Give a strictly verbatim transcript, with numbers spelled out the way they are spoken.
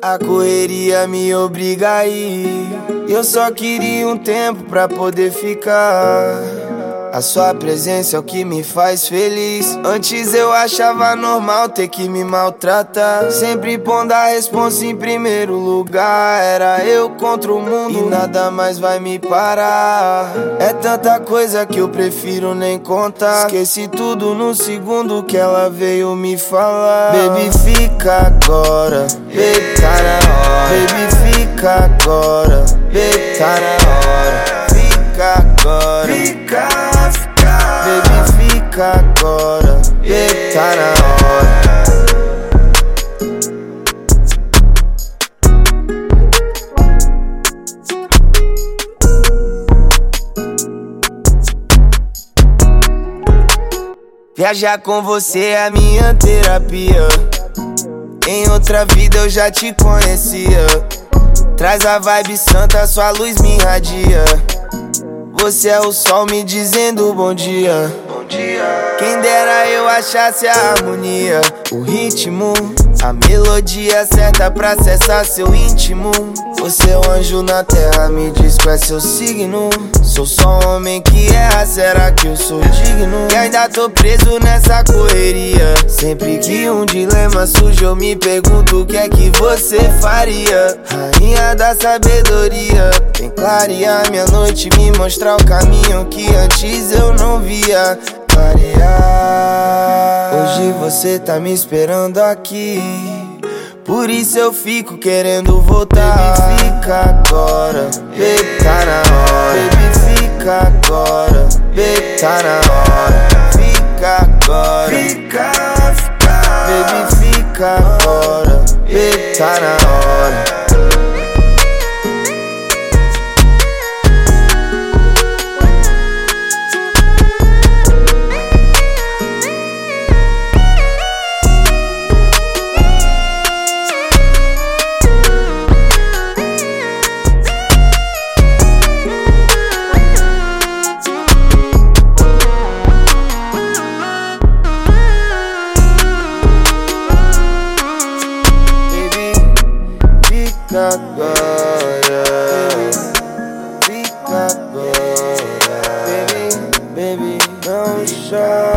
A correria me obriga a ir. Eu só queria um tempo pra poder ficar. A sua presença é o que me faz feliz. Antes eu achava normal ter que me maltratar, sempre pondo a responsa em primeiro lugar. Era eu contra o mundo e nada mais vai me parar. É tanta coisa que eu prefiro nem contar. Esqueci tudo no segundo que ela veio me falar. Baby, fica agora, baby, tá na hora. Baby, fica agora, baby, tá na hora. Fica agora, fica, fica. Baby, fica agora, baby, tá na hora. Viajar com você é a minha terapia. Em outra vida eu já te conhecia. Traz a vibe santa, sua luz me irradia. Você é o sol me dizendo bom dia. Bom dia. Quem dera eu achasse a harmonia, o ritmo, a melodia certa pra acessar seu íntimo. Você é um anjo na terra, me diz qual é seu signo. Sou só um homem que erra, será que eu sou digno? E ainda tô preso nessa correria. Sempre que um dilema surge eu me pergunto o que é que você faria. Rainha da sabedoria, vem clarear minha noite, me mostrar o caminho que antes eu não via. Clarear. Hoje você tá me esperando aqui, por isso eu fico querendo voltar. Baby, fica agora, baby, tá na hora. Baby, fica agora, baby, tá na hora. Fica agora, fica, fica. Baby, fica agora, baby, tá na hora. Fica agora, fica agora, baby, baby, não chora.